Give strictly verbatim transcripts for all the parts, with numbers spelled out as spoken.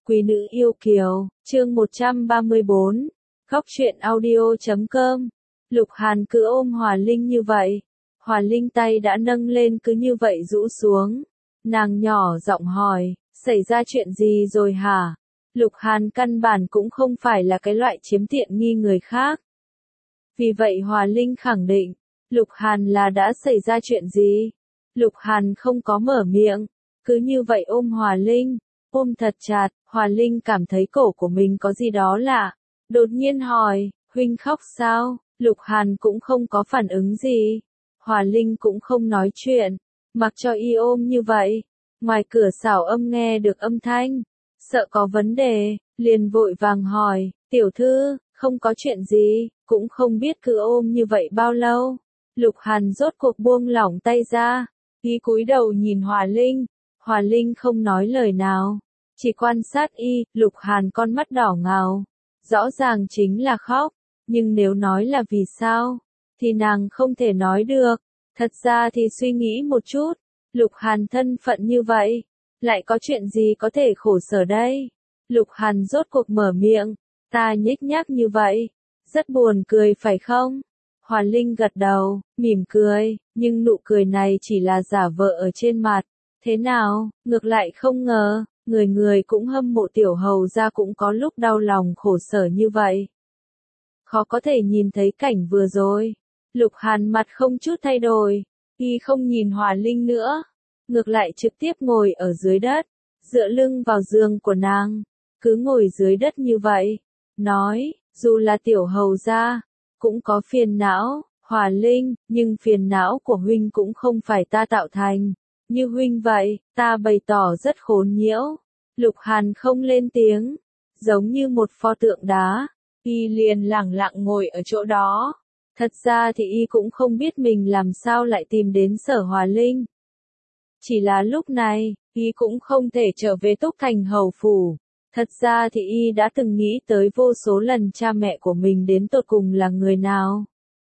Quý nữ yêu kiều, chương một trăm ba mươi bốn, Góc truyện audio chấm com. Lục Hàn cứ ôm Hòa Linh như vậy. Hòa Linh tay đã nâng lên cứ như vậy rũ xuống. Nàng nhỏ giọng hỏi, xảy ra chuyện gì rồi hả? Lục Hàn căn bản cũng không phải là cái loại chiếm tiện nghi người khác. Vì vậy Hòa Linh khẳng định, Lục Hàn là đã xảy ra chuyện gì? Lục Hàn không có mở miệng, cứ như vậy ôm Hòa Linh, ôm thật chặt. Hòa Linh cảm thấy cổ của mình có gì đó lạ, đột nhiên hỏi, huynh khóc sao? Lục Hàn cũng không có phản ứng gì. Hòa Linh cũng không nói chuyện, mặc cho y ôm như vậy. Ngoài cửa xảo âm nghe được âm thanh, sợ có vấn đề, liền vội vàng hỏi, tiểu thư, không có chuyện gì, cũng không biết cứ ôm như vậy bao lâu. Lục Hàn rốt cuộc buông lỏng tay ra, y cúi đầu nhìn Hòa Linh. Hòa Linh không nói lời nào, chỉ quan sát y. Lục Hàn con mắt đỏ ngầu, rõ ràng chính là khóc, nhưng nếu nói là vì sao, thì nàng không thể nói được. Thật ra thì suy nghĩ một chút, Lục Hàn thân phận như vậy, lại có chuyện gì có thể khổ sở đây? Lục Hàn rốt cuộc mở miệng, ta nhếch nhác như vậy, rất buồn cười phải không? Hòa Linh gật đầu, mỉm cười, nhưng nụ cười này chỉ là giả vờ ở trên mặt. Thế nào, ngược lại không ngờ, người người cũng hâm mộ tiểu hầu gia cũng có lúc đau lòng khổ sở như vậy. Khó có thể nhìn thấy cảnh vừa rồi. Lục Hàn mặt không chút thay đổi, y không nhìn Hòa Linh nữa, ngược lại trực tiếp ngồi ở dưới đất, dựa lưng vào giường của nàng, cứ ngồi dưới đất như vậy, nói, dù là tiểu hầu gia, cũng có phiền não, Hòa Linh, nhưng phiền não của huynh cũng không phải ta tạo thành, như huynh vậy, ta bày tỏ rất khốn nhiễu. Lục Hàn không lên tiếng, giống như một pho tượng đá, y liền lẳng lặng ngồi ở chỗ đó. Thật ra thì y cũng không biết mình làm sao lại tìm đến Sở Hòa Linh. Chỉ là lúc này, y cũng không thể trở về Túc Thành hầu phủ. Thật ra thì y đã từng nghĩ tới vô số lần cha mẹ của mình đến tột cùng là người nào.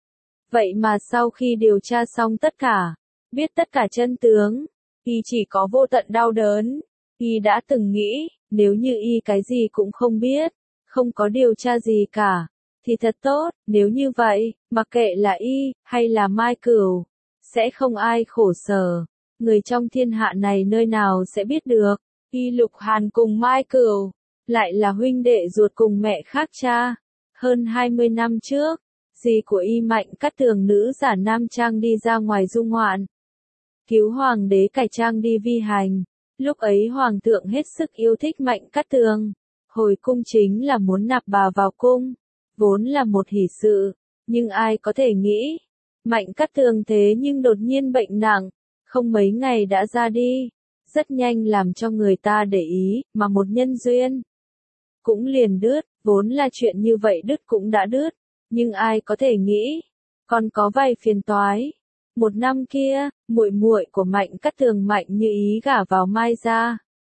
Vậy mà sau khi điều tra xong tất cả, biết tất cả chân tướng, y chỉ có vô tận đau đớn. Y đã từng nghĩ, nếu như y cái gì cũng không biết, không có điều tra gì cả, thì thật tốt. Nếu như vậy, mặc kệ là y, hay là Mai Cửu, sẽ không ai khổ sở. Người trong thiên hạ này nơi nào sẽ biết được, y Lục Hàn cùng Mai Cửu, lại là huynh đệ ruột cùng mẹ khác cha. Hơn hai mươi năm trước, dì của y Mạnh Cát Tường nữ giả nam trang đi ra ngoài du ngoạn, cứu hoàng đế cải trang đi vi hành. Lúc ấy hoàng thượng hết sức yêu thích Mạnh Cát Tường, hồi cung chính là muốn nạp bà vào cung, vốn là một hỷ sự, nhưng ai có thể nghĩ, Mạnh Cát Tường thế nhưng đột nhiên bệnh nặng, không mấy ngày đã ra đi, rất nhanh làm cho người ta để ý, mà một nhân duyên cũng liền đứt. Vốn là chuyện như vậy đứt cũng đã đứt, nhưng ai có thể nghĩ, còn có vài phiền toái. Một năm kia, muội muội của Mạnh Cát Tường Mạnh Như Ý gả vào Mai gia.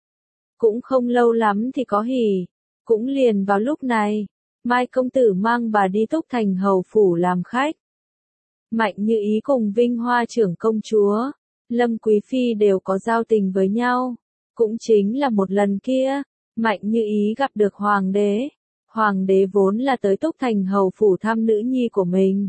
Cũng không lâu lắm thì có hỉ, cũng liền vào lúc này, Mai công tử mang bà đi Túc Thành hầu phủ làm khách. Mạnh Như Ý cùng Vinh Hoa trưởng công chúa, Lâm Quý phi đều có giao tình với nhau. Cũng chính là một lần kia, Mạnh Như Ý gặp được hoàng đế. Hoàng đế vốn là tới Túc Thành hầu phủ thăm nữ nhi của mình,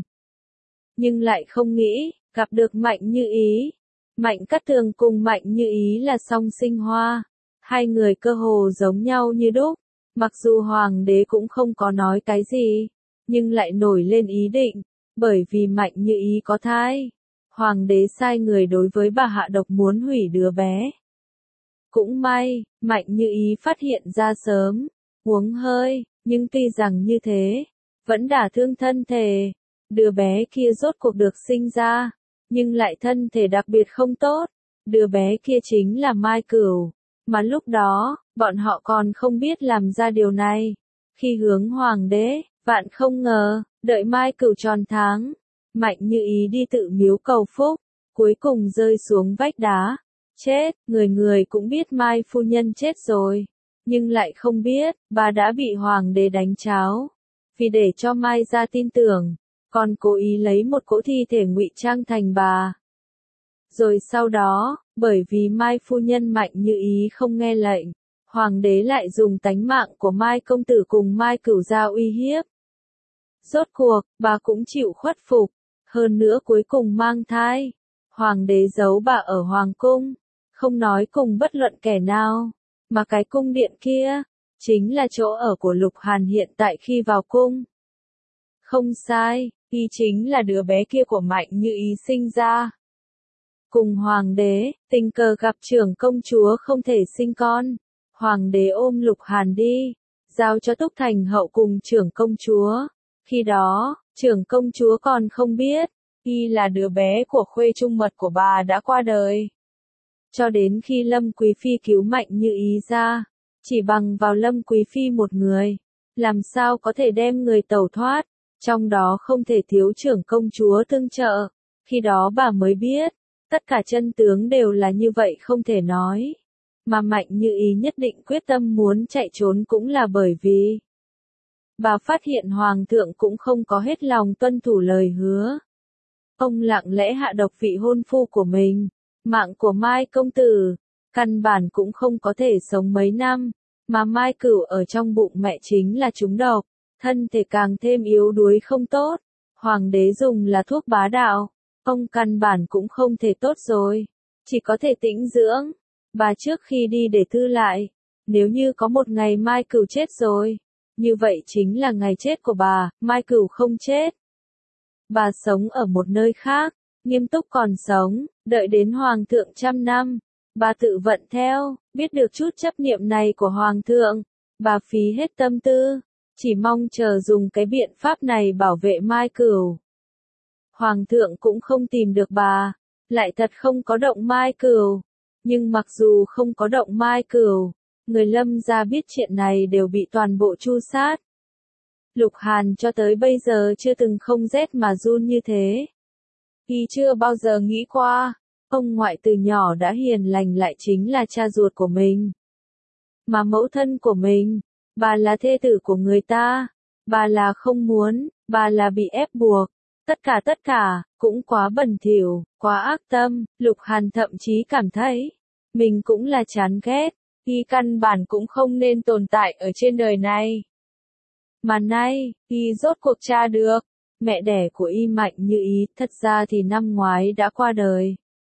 nhưng lại không nghĩ gặp được Mạnh Như Ý. Mạnh Cát Tường cùng Mạnh Như Ý là song sinh hoa, hai người cơ hồ giống nhau như đúc. Mặc dù hoàng đế cũng không có nói cái gì, nhưng lại nổi lên ý định, bởi vì Mạnh Như Ý có thai, hoàng đế sai người đối với bà hạ độc muốn hủy đứa bé. Cũng may, Mạnh Như Ý phát hiện ra sớm, uống hơi, nhưng tuy rằng như thế, vẫn đả thương thân thể. Đứa bé kia rốt cuộc được sinh ra, nhưng lại thân thể đặc biệt không tốt. Đứa bé kia chính là Mai Cửu, mà lúc đó, bọn họ còn không biết làm ra điều này. Khi hướng hoàng đế, vạn không ngờ, đợi Mai Cửu tròn tháng, Mạnh Như Ý đi tự miếu cầu phúc, cuối cùng rơi xuống vách đá, chết. Người người cũng biết Mai phu nhân chết rồi, nhưng lại không biết, bà đã bị hoàng đế đánh cháo. Vì để cho Mai gia tin tưởng, còn cố ý lấy một cỗ thi thể ngụy trang thành bà. Rồi sau đó, bởi vì Mai phu nhân Mạnh Như Ý không nghe lệnh, Hoàng đế lại dùng tánh mạng của Mai công tử cùng Mai Cửu ra uy hiếp. Rốt cuộc, bà cũng chịu khuất phục, hơn nữa cuối cùng mang thai. Hoàng đế giấu bà ở hoàng cung, không nói cùng bất luận kẻ nào, mà cái cung điện kia, chính là chỗ ở của Lục Hàn hiện tại khi vào cung. Không sai, y chính là đứa bé kia của Mạnh Như Ý sinh ra. Cùng hoàng đế, tình cờ gặp trưởng công chúa không thể sinh con. Hoàng đế ôm Lục Hàn đi, giao cho Túc Thành hậu cùng trưởng công chúa. Khi đó, trưởng công chúa còn không biết, y là đứa bé của khuê trung mật của bà đã qua đời. Cho đến khi Lâm Quý Phi cứu Mạnh Như Ý ra, chỉ bằng vào Lâm Quý Phi một người, làm sao có thể đem người tẩu thoát, trong đó không thể thiếu trưởng công chúa tương trợ. Khi đó bà mới biết, tất cả chân tướng đều là như vậy không thể nói. Mà Mạnh Như Ý nhất định quyết tâm muốn chạy trốn cũng là bởi vì bà phát hiện Hoàng thượng cũng không có hết lòng tuân thủ lời hứa. Ông lặng lẽ hạ độc vị hôn phu của mình, mạng của Mai công tử, căn bản cũng không có thể sống mấy năm, mà Mai Cửu ở trong bụng mẹ chính là trúng độc, thân thể càng thêm yếu đuối không tốt. Hoàng đế dùng là thuốc bá đạo, ông căn bản cũng không thể tốt rồi, chỉ có thể tĩnh dưỡng. Bà trước khi đi để thư lại, nếu như có một ngày Mai Cửu chết rồi, như vậy chính là ngày chết của bà, Mai Cửu không chết. Bà sống ở một nơi khác, nghiêm túc còn sống, đợi đến Hoàng thượng trăm năm, bà tự vận theo, biết được chút chấp niệm này của Hoàng thượng, bà phí hết tâm tư, chỉ mong chờ dùng cái biện pháp này bảo vệ Mai Cửu. Hoàng thượng cũng không tìm được bà, lại thật không có động Mai Cửu. Nhưng mặc dù không có động Mai Cửu, người Lâm gia biết chuyện này đều bị toàn bộ tru sát. Lục Hàn cho tới bây giờ chưa từng không rét mà run như thế. Y chưa bao giờ nghĩ qua, ông ngoại từ nhỏ đã hiền lành lại chính là cha ruột của mình. Mà mẫu thân của mình, bà là thê tử của người ta, bà là không muốn, bà là bị ép buộc. Tất cả tất cả, cũng quá bẩn thỉu, quá ác tâm, Lục Hàn thậm chí cảm thấy, mình cũng là chán ghét, y căn bản cũng không nên tồn tại ở trên đời này. Mà nay, y rốt cuộc tra được, mẹ đẻ của y Mạnh Như Ý, thật ra thì năm ngoái đã qua đời.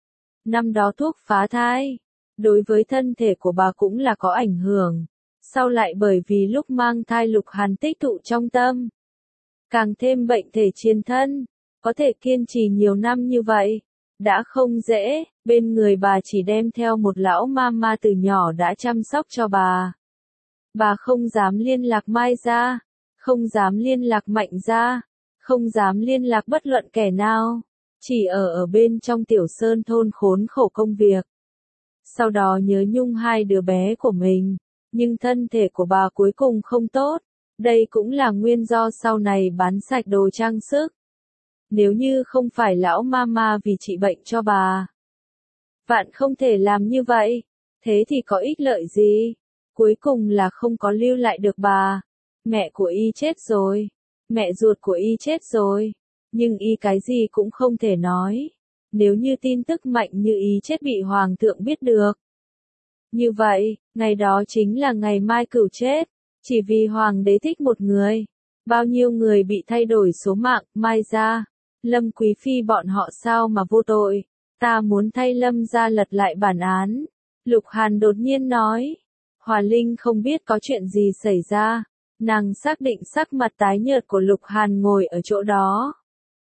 Năm đó thuốc phá thai, đối với thân thể của bà cũng là có ảnh hưởng, sau lại bởi vì lúc mang thai Lục Hàn tích tụ trong tâm. Càng thêm bệnh thể chiến thân, có thể kiên trì nhiều năm như vậy, đã không dễ, bên người bà chỉ đem theo một lão mama từ nhỏ đã chăm sóc cho bà. Bà không dám liên lạc Mai gia, không dám liên lạc Mạnh gia, không dám liên lạc bất luận kẻ nào, chỉ ở ở bên trong tiểu sơn thôn khốn khổ công việc. Sau đó nhớ nhung hai đứa bé của mình, nhưng thân thể của bà cuối cùng không tốt. Đây cũng là nguyên do sau này bán sạch đồ trang sức. Nếu như không phải lão mama vì trị bệnh cho bà, vạn không thể làm như vậy, thế thì có ích lợi gì? Cuối cùng là không có lưu lại được bà. Mẹ của y chết rồi, mẹ ruột của y chết rồi, nhưng y cái gì cũng không thể nói. Nếu như tin tức Mạnh Như Ý chết bị Hoàng thượng biết được, như vậy, ngày đó chính là ngày Mai Cửu chết. Chỉ vì Hoàng đế thích một người, bao nhiêu người bị thay đổi số mạng. Mai gia, Lâm Quý Phi bọn họ sao mà vô tội, ta muốn thay Lâm gia lật lại bản án. Lục Hàn đột nhiên nói. Hòa Linh không biết có chuyện gì xảy ra, nàng xác định sắc mặt tái nhợt của Lục Hàn ngồi ở chỗ đó,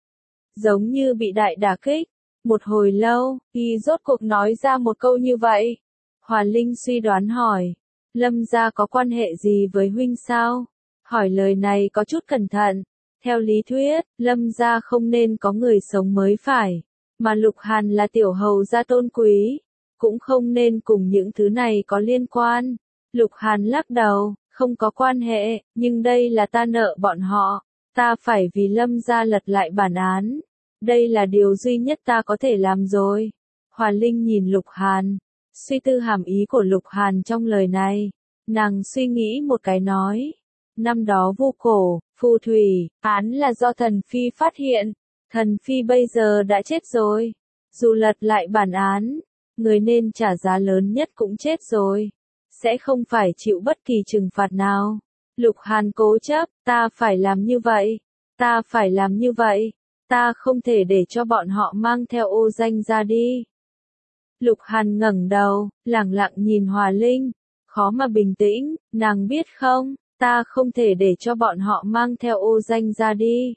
giống như bị đại đả kích. Một hồi lâu, y rốt cuộc nói ra một câu như vậy. Hòa Linh suy đoán hỏi, Lâm gia có quan hệ gì với huynh sao? Hỏi lời này có chút cẩn thận. Theo lý thuyết, Lâm gia không nên có người sống mới phải, mà Lục Hàn là tiểu hầu gia tôn quý, cũng không nên cùng những thứ này có liên quan. Lục Hàn lắc đầu, không có quan hệ, nhưng đây là ta nợ bọn họ, ta phải vì Lâm gia lật lại bản án. Đây là điều duy nhất ta có thể làm rồi. Hòa Linh nhìn Lục Hàn, suy tư hàm ý của Lục Hàn trong lời này. Nàng suy nghĩ một cái nói. Năm đó vu cổ, phù thủy, án là do thần phi phát hiện. Thần phi bây giờ đã chết rồi. Dù lật lại bản án, người nên trả giá lớn nhất cũng chết rồi. sẽ không phải chịu bất kỳ trừng phạt nào. Lục Hàn cố chấp, ta phải làm như vậy, ta phải làm như vậy, ta không thể để cho bọn họ mang theo ô danh ra đi. Lục Hàn ngẩng đầu, lẳng lặng nhìn Hòa Linh, khó mà bình tĩnh, nàng biết không, ta không thể để cho bọn họ mang theo ô danh ra đi.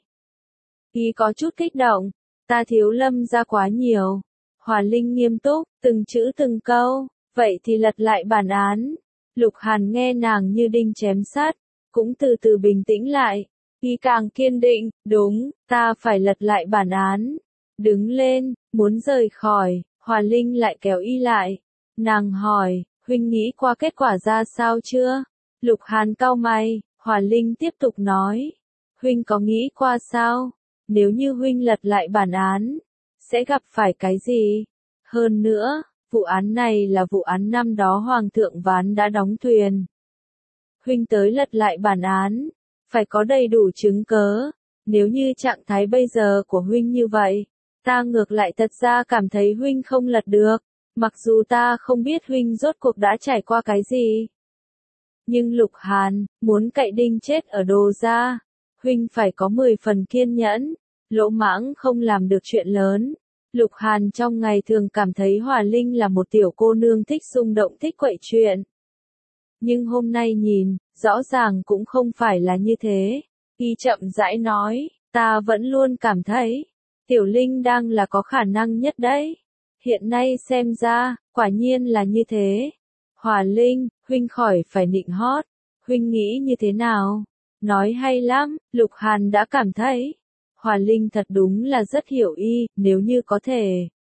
Y có chút kích động, ta thiếu Lâm gia quá nhiều. Hòa Linh nghiêm túc, từng chữ từng câu, vậy thì lật lại bản án. Lục Hàn nghe nàng như đinh chém sắt, cũng từ từ bình tĩnh lại. Y càng kiên định, đúng, ta phải lật lại bản án. Đứng lên, muốn rời khỏi, Hòa Linh lại kéo Y lại. Nàng hỏi, huynh nghĩ qua kết quả ra sao chưa? Lục Hàn cau mày, Hòa Linh tiếp tục nói. Huynh có nghĩ qua sao? Nếu như huynh lật lại bản án, sẽ gặp phải cái gì? Hơn nữa, vụ án này là vụ án năm đó Hoàng thượng Ván đã đóng thuyền. Huynh tới lật lại bản án, phải có đầy đủ chứng cớ. Nếu như trạng thái bây giờ của huynh như vậy, ta ngược lại thật ra cảm thấy huynh không lật được, mặc dù ta không biết huynh rốt cuộc đã trải qua cái gì. Nhưng Lục Hàn, muốn cậy đinh chết ở Đồ gia, huynh phải có mười phần kiên nhẫn, lỗ mãng không làm được chuyện lớn. Lục Hàn trong ngày thường cảm thấy Hòa Linh là một tiểu cô nương thích xung động thích quậy chuyện. Nhưng hôm nay nhìn, rõ ràng cũng không phải là như thế. Y chậm rãi nói, ta vẫn luôn cảm thấy, Tiểu Linh đang là có khả năng nhất đấy. Hiện nay xem ra, quả nhiên là như thế. Hòa Linh, huynh khỏi phải nịnh hót, huynh nghĩ như thế nào? Nói hay lắm, Lục Hàn đã cảm thấy. Hòa Linh thật đúng là rất hiểu Y, nếu như có thể.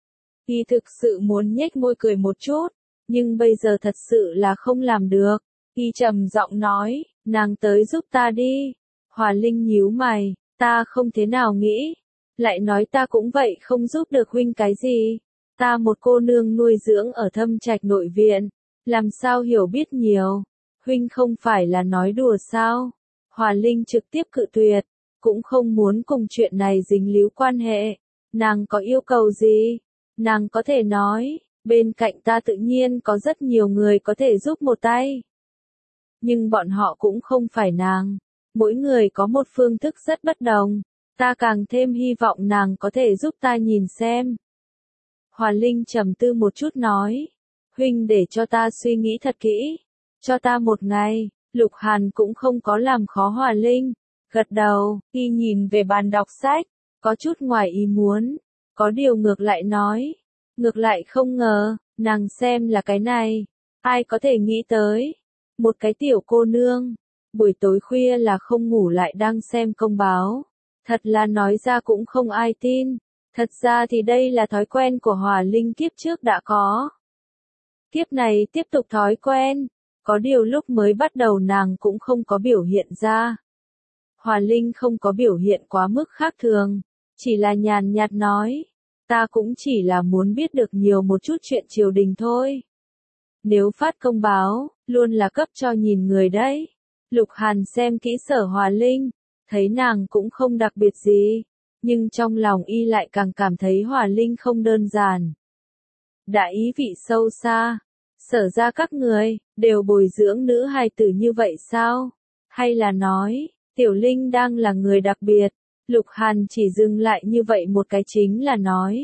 Y thực sự muốn nhếch môi cười một chút, nhưng bây giờ thật sự là không làm được. Y trầm giọng nói, nàng tới giúp ta đi. Hòa Linh nhíu mày, ta không thế nào nghĩ. Lại nói ta cũng vậy không giúp được huynh cái gì. Ta một cô nương nuôi dưỡng ở Thâm Trạch nội viện, làm sao hiểu biết nhiều. Huynh không phải là nói đùa sao? Hòa Linh trực tiếp cự tuyệt, cũng không muốn cùng chuyện này dính líu quan hệ. Nàng có yêu cầu gì? Nàng có thể nói, bên cạnh ta tự nhiên có rất nhiều người có thể giúp một tay. Nhưng bọn họ cũng không phải nàng. Mỗi người có một phương thức rất bất đồng. Ta càng thêm hy vọng nàng có thể giúp ta nhìn xem. Hòa Linh trầm tư một chút nói. Huynh để cho ta suy nghĩ thật kỹ. Cho ta một ngày. Lục Hàn cũng không có làm khó Hòa Linh. Gật đầu, Y nhìn về bàn đọc sách. Có chút ngoài ý muốn. Có điều ngược lại nói. Ngược lại không ngờ, nàng xem là cái này. Ai có thể nghĩ tới. Một cái tiểu cô nương. Buổi tối khuya là không ngủ lại đang xem công báo. Thật là nói ra cũng không ai tin. Thật ra thì đây là thói quen của Hòa Linh kiếp trước đã có. Kiếp này tiếp tục thói quen. Có điều lúc mới bắt đầu nàng cũng không có biểu hiện ra. Hòa Linh không có biểu hiện quá mức khác thường. Chỉ là nhàn nhạt nói. Ta cũng chỉ là muốn biết được nhiều một chút chuyện triều đình thôi. Nếu phát công báo, luôn là cấp cho nhìn người đấy. Lục Hàn xem kỹ Sở Hòa Linh, thấy nàng cũng không đặc biệt gì, nhưng trong lòng Y lại càng cảm thấy Hòa Linh không đơn giản. Đã ý vị sâu xa, Sở ra các người, đều bồi dưỡng nữ hài tử như vậy sao? Hay là nói, Tiểu Linh đang là người đặc biệt? Lục Hàn chỉ dừng lại như vậy một cái chính là nói.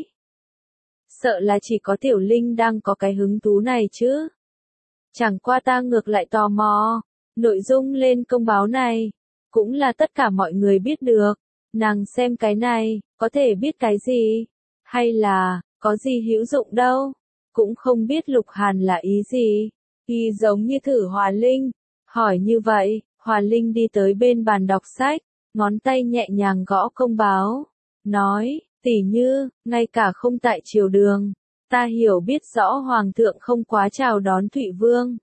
Sợ là chỉ có Tiểu Linh đang có cái hứng thú này chứ. Chẳng qua ta ngược lại tò mò, nội dung lên công báo này, cũng là tất cả mọi người biết được. Nàng xem cái này, có thể biết cái gì? Hay là, có gì hữu dụng đâu? Cũng không biết Lục Hàn là ý gì. Y giống như thử Hòa Linh. Hỏi như vậy, Hòa Linh đi tới bên bàn đọc sách, ngón tay nhẹ nhàng gõ công báo. Nói, tỉ như, ngay cả không tại triều đường, ta hiểu biết rõ Hoàng thượng không quá chào đón Thụy Vương.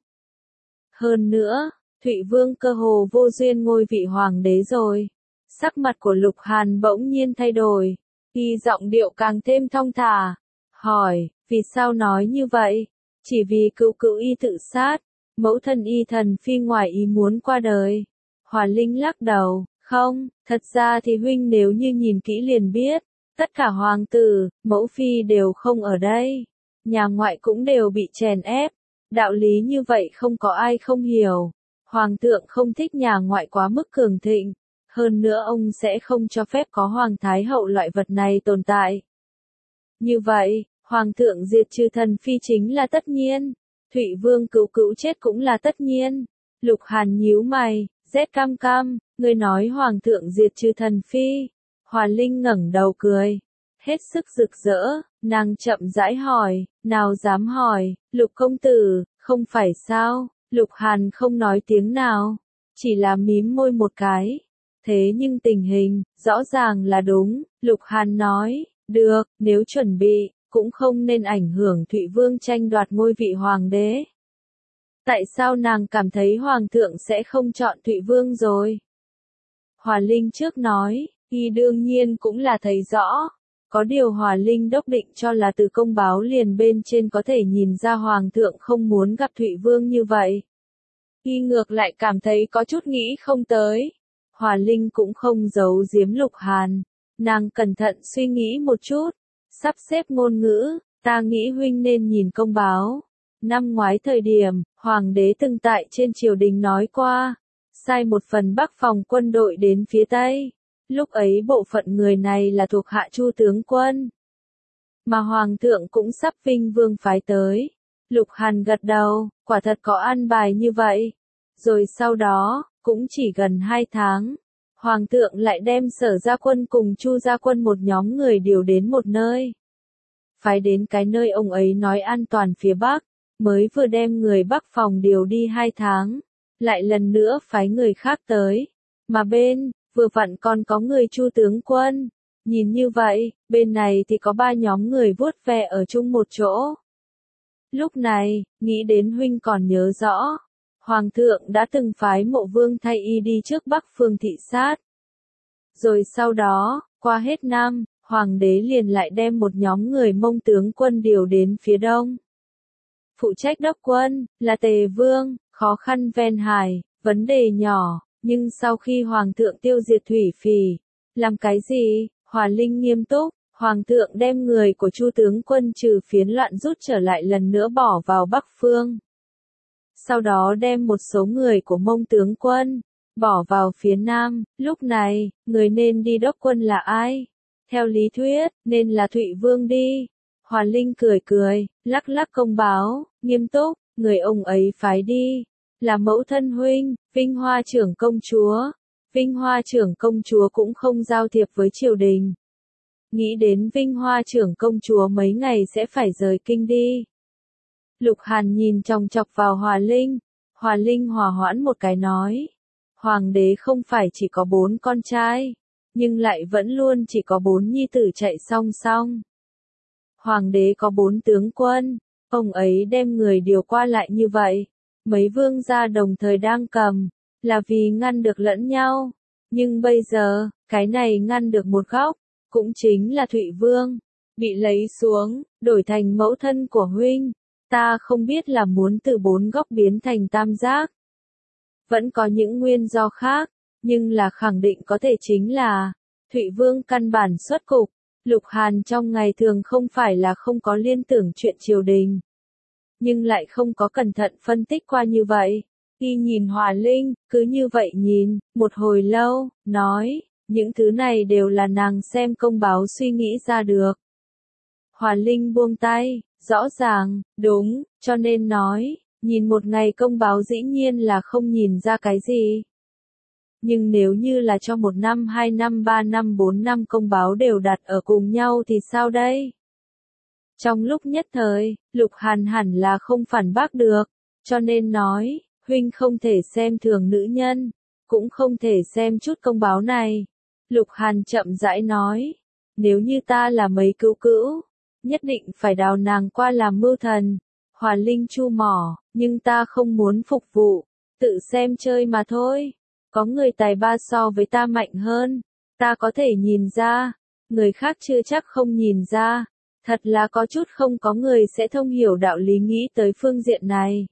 Hơn nữa, Thụy Vương cơ hồ vô duyên ngôi vị Hoàng đế rồi. Sắc mặt của Lục Hàn bỗng nhiên thay đổi. Y giọng điệu càng thêm thong thả. Hỏi, vì sao nói như vậy? Chỉ vì cữu cữu Y tự sát, mẫu thân Y thần phi ngoài ý muốn qua đời. Hòa Linh lắc đầu, không, thật ra thì huynh nếu như nhìn kỹ liền biết, tất cả hoàng tử, mẫu phi đều không ở đây. Nhà ngoại cũng đều bị chèn ép, Đạo lý như vậy không có ai không hiểu. Hoàng thượng không thích nhà ngoại quá mức cường thịnh. Hơn nữa ông sẽ không cho phép có hoàng thái hậu loại vật này tồn tại. Như vậy, hoàng thượng diệt trừ thần phi chính là tất nhiên. Thụy vương cữu cữu chết cũng là tất nhiên. Lục Hàn nhíu mày, rét cam cam, ngươi nói hoàng thượng diệt trừ thần phi. Hòa Linh ngẩng đầu cười, hết sức rực rỡ, nàng chậm rãi hỏi, nào dám hỏi, Lục công tử, không phải sao? Lục Hàn không nói tiếng nào, chỉ là mím môi một cái. Thế nhưng tình hình, rõ ràng là đúng, Lục Hàn nói, được, nếu chuẩn bị, cũng không nên ảnh hưởng Thụy Vương tranh đoạt ngôi vị hoàng đế. Tại sao nàng cảm thấy hoàng thượng sẽ không chọn Thụy Vương rồi? Hòa Linh trước nói, y đương nhiên cũng là thấy rõ. Có điều Hòa Linh đốc định cho là từ công báo liền bên trên có thể nhìn ra hoàng thượng không muốn gặp Thụy Vương như vậy. Y ngược lại cảm thấy có chút nghĩ không tới. Hòa Linh cũng không giấu giếm Lục Hàn. Nàng cẩn thận suy nghĩ một chút, sắp xếp ngôn ngữ, ta nghĩ huynh nên nhìn công báo. Năm ngoái thời điểm, hoàng đế từng tại trên triều đình nói qua, sai một phần bắc phòng quân đội đến phía Tây. Lúc ấy bộ phận người này là thuộc hạ Chu tướng quân. Mà hoàng thượng cũng sắp vinh vương phái tới. Lục Hàn gật đầu, quả thật có an bài như vậy. Rồi sau đó, cũng chỉ gần hai tháng, hoàng thượng lại đem Sở Gia Quân cùng Chu Gia Quân một nhóm người điều đến một nơi. Phái đến cái nơi ông ấy nói an toàn phía Bắc, mới vừa đem người Bắc phòng điều đi hai tháng, lại lần nữa phái người khác tới. Mà bên, vừa vặn còn có người Chu tướng quân. Nhìn như vậy, bên này thì có ba nhóm người vuốt ve ở chung một chỗ. Lúc này, nghĩ đến huynh còn nhớ rõ. Hoàng thượng đã từng phái Mộ Vương thay y đi trước Bắc phương thị sát. Rồi sau đó, qua hết năm, Hoàng đế liền lại đem một nhóm người Mông tướng quân điều đến phía đông. Phụ trách đốc quân, là Tề Vương, khó khăn ven hải, vấn đề nhỏ, nhưng sau khi Hoàng thượng tiêu diệt Thủy Phỉ, làm cái gì? Hòa Linh nghiêm túc, Hoàng thượng đem người của Chu tướng quân trừ phiến loạn rút trở lại lần nữa bỏ vào Bắc phương. Sau đó đem một số người của Mông tướng quân, bỏ vào phía Nam, lúc này, người nên đi đốc quân là ai? Theo lý thuyết, nên là Thụy Vương đi. Hòa Linh cười cười, lắc lắc công báo, nghiêm túc, người ông ấy phái đi, là mẫu thân huynh, Vinh Hoa trưởng công chúa. Vinh Hoa trưởng công chúa cũng không giao thiệp với triều đình. Nghĩ đến Vinh Hoa trưởng công chúa mấy ngày sẽ phải rời kinh đi. Lục Hàn nhìn chòng chọc vào Hòa Linh. Hòa Linh hòa hoãn một cái nói. Hoàng đế không phải chỉ có bốn con trai, nhưng lại vẫn luôn chỉ có bốn nhi tử chạy song song. Hoàng đế có bốn tướng quân, ông ấy đem người điều qua lại như vậy. Mấy vương gia đồng thời đang cầm, là vì ngăn được lẫn nhau. Nhưng bây giờ, cái này ngăn được một góc, cũng chính là Thụy Vương, bị lấy xuống, đổi thành mẫu thân của huynh. Ta không biết là muốn từ bốn góc biến thành tam giác. Vẫn có những nguyên do khác, nhưng là khẳng định có thể chính là Thụy Vương căn bản xuất cục. Lục Hàn trong ngày thường không phải là không có liên tưởng chuyện triều đình, nhưng lại không có cẩn thận phân tích qua như vậy. Y nhìn Hòa Linh, cứ như vậy nhìn, một hồi lâu, nói, những thứ này đều là nàng xem công báo suy nghĩ ra được. Hòa Linh buông tay, rõ ràng, đúng, cho nên nói, nhìn một ngày công báo dĩ nhiên là không nhìn ra cái gì. Nhưng nếu như là cho một năm, hai năm, ba năm, bốn năm công báo đều đặt ở cùng nhau thì sao đây? Trong lúc nhất thời, Lục Hàn hẳn là không phản bác được, cho nên nói, huynh không thể xem thường nữ nhân, cũng không thể xem chút công báo này. Lục Hàn chậm rãi nói, nếu như ta là mấy cứu cữu, nhất định phải đào nàng qua làm mưu thần. Hòa Linh chu mỏ, nhưng ta không muốn phục vụ, tự xem chơi mà thôi. Có người tài ba so với ta mạnh hơn, ta có thể nhìn ra, người khác chưa chắc không nhìn ra. Thật là có chút không có người sẽ thông hiểu đạo lý nghĩ tới phương diện này.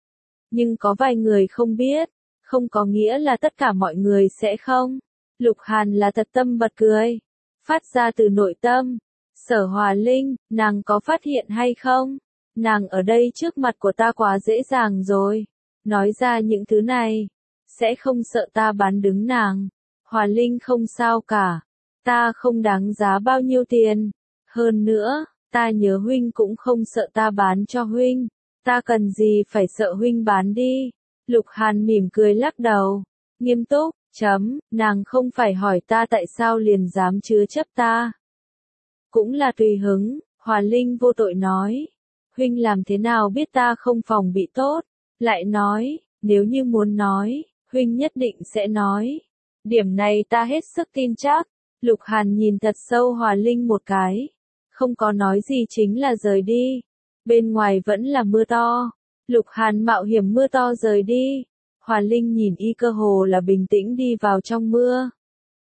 Nhưng có vài người không biết, không có nghĩa là tất cả mọi người sẽ không. Lục Hàn là thật tâm bật cười, phát ra từ nội tâm. Sở Hòa Linh, nàng có phát hiện hay không? nàng ở đây trước mặt của ta quá dễ dàng rồi. Nói ra những thứ này, sẽ không sợ ta bán đứng nàng. Hòa Linh không sao cả, ta không đáng giá bao nhiêu tiền. Hơn nữa, ta nhớ huynh cũng không sợ ta bán cho huynh. Ta cần gì phải sợ huynh bán đi. Lục Hàn mỉm cười lắc đầu. Nghiêm túc, chấm, nàng không phải hỏi ta tại sao liền dám chứa chấp ta. Cũng là tùy hứng, Hòa Linh vô tội nói. Huynh làm thế nào biết ta không phòng bị tốt? Lại nói, nếu như muốn nói, huynh nhất định sẽ nói. Điểm này ta hết sức tin chắc. Lục Hàn nhìn thật sâu Hòa Linh một cái. Không có nói gì chính là rời đi. Bên ngoài vẫn là mưa to. Lục Hàn mạo hiểm mưa to rời đi. Hòa Linh nhìn y cơ hồ là bình tĩnh đi vào trong mưa.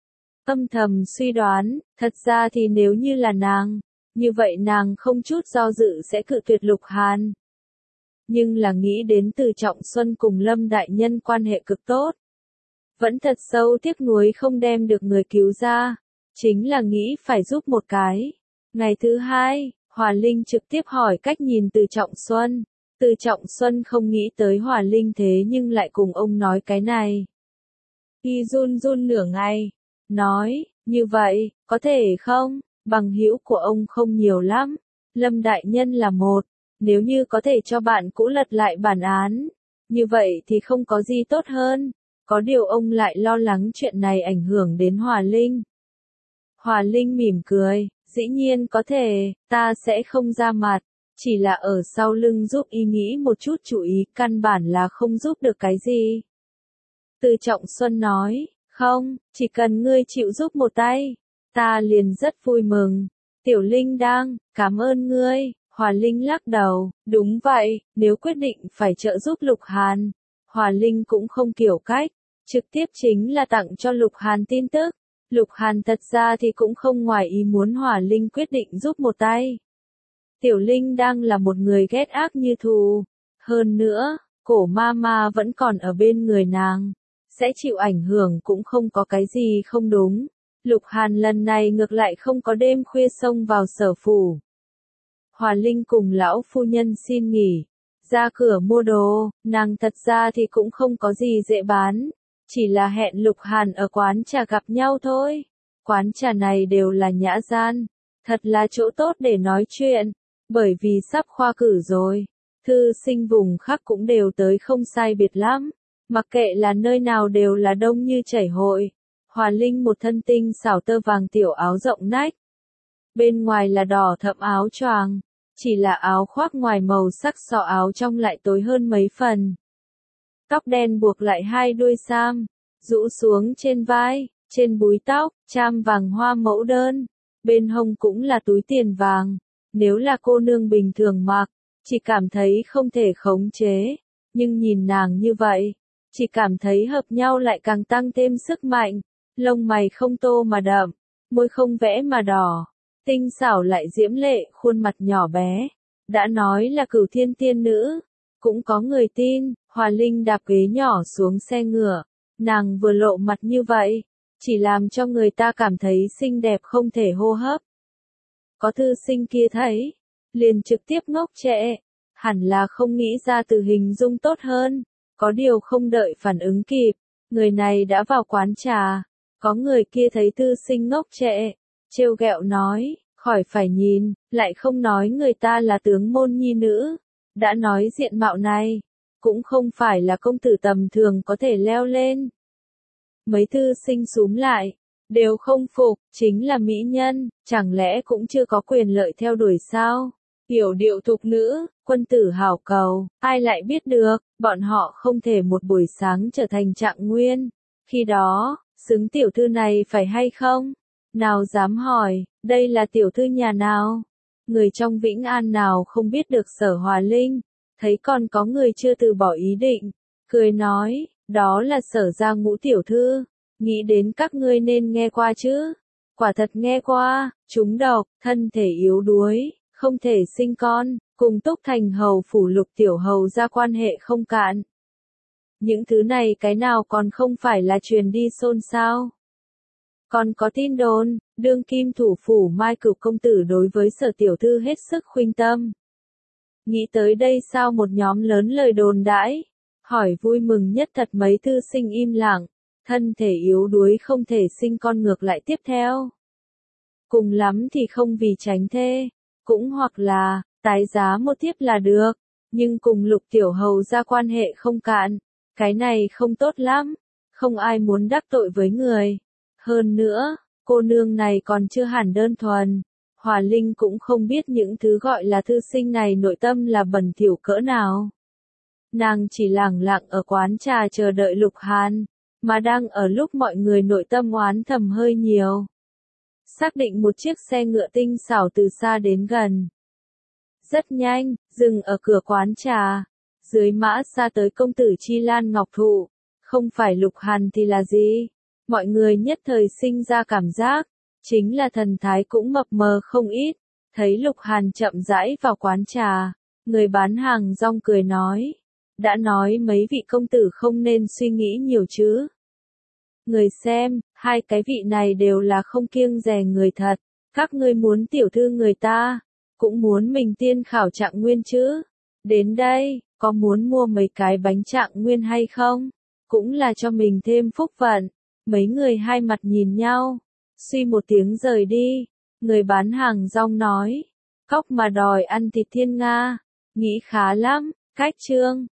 Âm thầm suy đoán, thật ra thì nếu như là nàng, như vậy nàng không chút do dự sẽ cự tuyệt Lục Hàn. Nhưng là nghĩ đến Từ Trọng Xuân cùng Lâm Đại Nhân quan hệ cực tốt. Vẫn thật sâu tiếc nuối không đem được người cứu ra. Chính là nghĩ phải giúp một cái. Ngày thứ hai, Hòa Linh trực tiếp hỏi cách nhìn Từ Trọng Xuân. Từ Trọng Xuân không nghĩ tới Hòa Linh thế nhưng lại cùng ông nói cái này. Y run run nửa ngày, nói, như vậy, có thể không? Bằng hữu của ông không nhiều lắm. Lâm Đại Nhân là một. Nếu như có thể cho bạn cũ lật lại bản án, như vậy thì không có gì tốt hơn. Có điều ông lại lo lắng chuyện này ảnh hưởng đến Hòa Linh. Hòa Linh mỉm cười, dĩ nhiên có thể, ta sẽ không ra mặt. Chỉ là ở sau lưng giúp y nghĩ một chút chú ý, căn bản là không giúp được cái gì. Từ Trọng Xuân nói, không, chỉ cần ngươi chịu giúp một tay, ta liền rất vui mừng. Tiểu Linh đang, cảm ơn ngươi. Hòa Linh lắc đầu, đúng vậy, nếu quyết định phải trợ giúp Lục Hàn, Hòa Linh cũng không kiểu cách, trực tiếp chính là tặng cho Lục Hàn tin tức. Lục Hàn thật ra thì cũng không ngoài ý muốn Hòa Linh quyết định giúp một tay. Tiểu Linh đang là một người ghét ác như thù. Hơn nữa, cổ ma ma vẫn còn ở bên người nàng. Sẽ chịu ảnh hưởng cũng không có cái gì không đúng. Lục Hàn lần này ngược lại không có đêm khuya xông vào sở phủ. Hòa Linh cùng lão phu nhân xin nghỉ. Ra cửa mua đồ, nàng thật ra thì cũng không có gì dễ bán. Chỉ là hẹn Lục Hàn ở quán trà gặp nhau thôi. Quán trà này đều là nhã gian. Thật là chỗ tốt để nói chuyện. Bởi vì sắp khoa cử rồi, thư sinh vùng khác cũng đều tới không sai biệt lắm. Mặc kệ là nơi nào đều là đông như chảy hội. Hòa Linh một thân tinh xảo tơ vàng tiểu áo rộng nách. Bên ngoài là đỏ thẫm áo choàng. Chỉ là áo khoác ngoài màu sắc so áo trong lại tối hơn mấy phần. Tóc đen buộc lại hai đuôi sam, rũ xuống trên vai, trên búi tóc, cham vàng hoa mẫu đơn. Bên hông cũng là túi tiền vàng. Nếu là cô nương bình thường mặc, chỉ cảm thấy không thể khống chế. Nhưng nhìn nàng như vậy, chỉ cảm thấy hợp nhau lại càng tăng thêm sức mạnh. Lông mày không tô mà đậm, môi không vẽ mà đỏ. Tinh xảo lại diễm lệ, khuôn mặt nhỏ bé. Đã nói là Cửu Thiên tiên nữ. Cũng có người tin, Hòa Linh đạp ghế nhỏ xuống xe ngựa. Nàng vừa lộ mặt như vậy, chỉ làm cho người ta cảm thấy xinh đẹp không thể hô hấp. Có thư sinh kia thấy, liền trực tiếp ngốc trệ. Hẳn là không nghĩ ra từ hình dung tốt hơn. Có điều không đợi phản ứng kịp, người này đã vào quán trà. Có người kia thấy thư sinh ngốc trệ, trêu ghẹo nói, khỏi phải nhìn, lại không nói người ta là tướng môn nhi nữ. Đã nói diện mạo này, cũng không phải là công tử tầm thường có thể leo lên. Mấy thư sinh xúm lại, đều không phục, chính là mỹ nhân, chẳng lẽ cũng chưa có quyền lợi theo đuổi sao? Hiểu điệu thục nữ, quân tử hảo cầu, ai lại biết được, bọn họ không thể một buổi sáng trở thành trạng nguyên. Khi đó, xứng tiểu thư này phải hay không? Nào dám hỏi, đây là tiểu thư nhà nào? Người trong Vĩnh An nào không biết được Sở Hòa Linh, thấy còn có người chưa từ bỏ ý định, cười nói, đó là Sở gia Ngũ tiểu thư, nghĩ đến các ngươi nên nghe qua chứ. Quả thật nghe qua, chúng độc, thân thể yếu đuối, không thể sinh con, cùng Túc Thành hầu phủ Lục tiểu hầu ra quan hệ không cạn. Những thứ này cái nào còn không phải là truyền đi xôn xao. Còn có tin đồn, đương kim thủ phủ Mai Cửu công tử đối với Sở tiểu thư hết sức khuynh tâm. Nghĩ tới đây sao một nhóm lớn lời đồn đãi, hỏi vui mừng nhất thật mấy thư sinh im lặng, thân thể yếu đuối không thể sinh con ngược lại tiếp theo. Cùng lắm thì không vì tránh thê, cũng hoặc là, tái giá một thiếp là được, nhưng cùng Lục Tiểu Hầu ra quan hệ không cạn, cái này không tốt lắm, không ai muốn đắc tội với người. Hơn nữa, cô nương này còn chưa hẳn đơn thuần, Hòa Linh cũng không biết những thứ gọi là thư sinh này nội tâm là bẩn thỉu cỡ nào. Nàng chỉ lẳng lặng ở quán trà chờ đợi Lục Hàn, mà đang ở lúc mọi người nội tâm oán thầm hơi nhiều. Xác định một chiếc xe ngựa tinh xảo từ xa đến gần. Rất nhanh, dừng ở cửa quán trà. Dưới mã xa tới công tử Chi Lan Ngọc Thụ. Không phải Lục Hàn thì là gì? Mọi người nhất thời sinh ra cảm giác. Chính là thần thái cũng mập mờ không ít. Thấy Lục Hàn chậm rãi vào quán trà. Người bán hàng rong cười nói. Đã nói mấy vị công tử không nên suy nghĩ nhiều chứ. Người xem, hai cái vị này đều là không kiêng dè người thật. Các ngươi muốn tiểu thư người ta, cũng muốn mình tiên khảo trạng nguyên chứ. Đến đây, có muốn mua mấy cái bánh trạng nguyên hay không? Cũng là cho mình thêm phúc vận. Mấy người hai mặt nhìn nhau, suy một tiếng rời đi. Người bán hàng rong nói, cóc mà đòi ăn thịt thiên nga, nghĩ khá lắm, cách chương.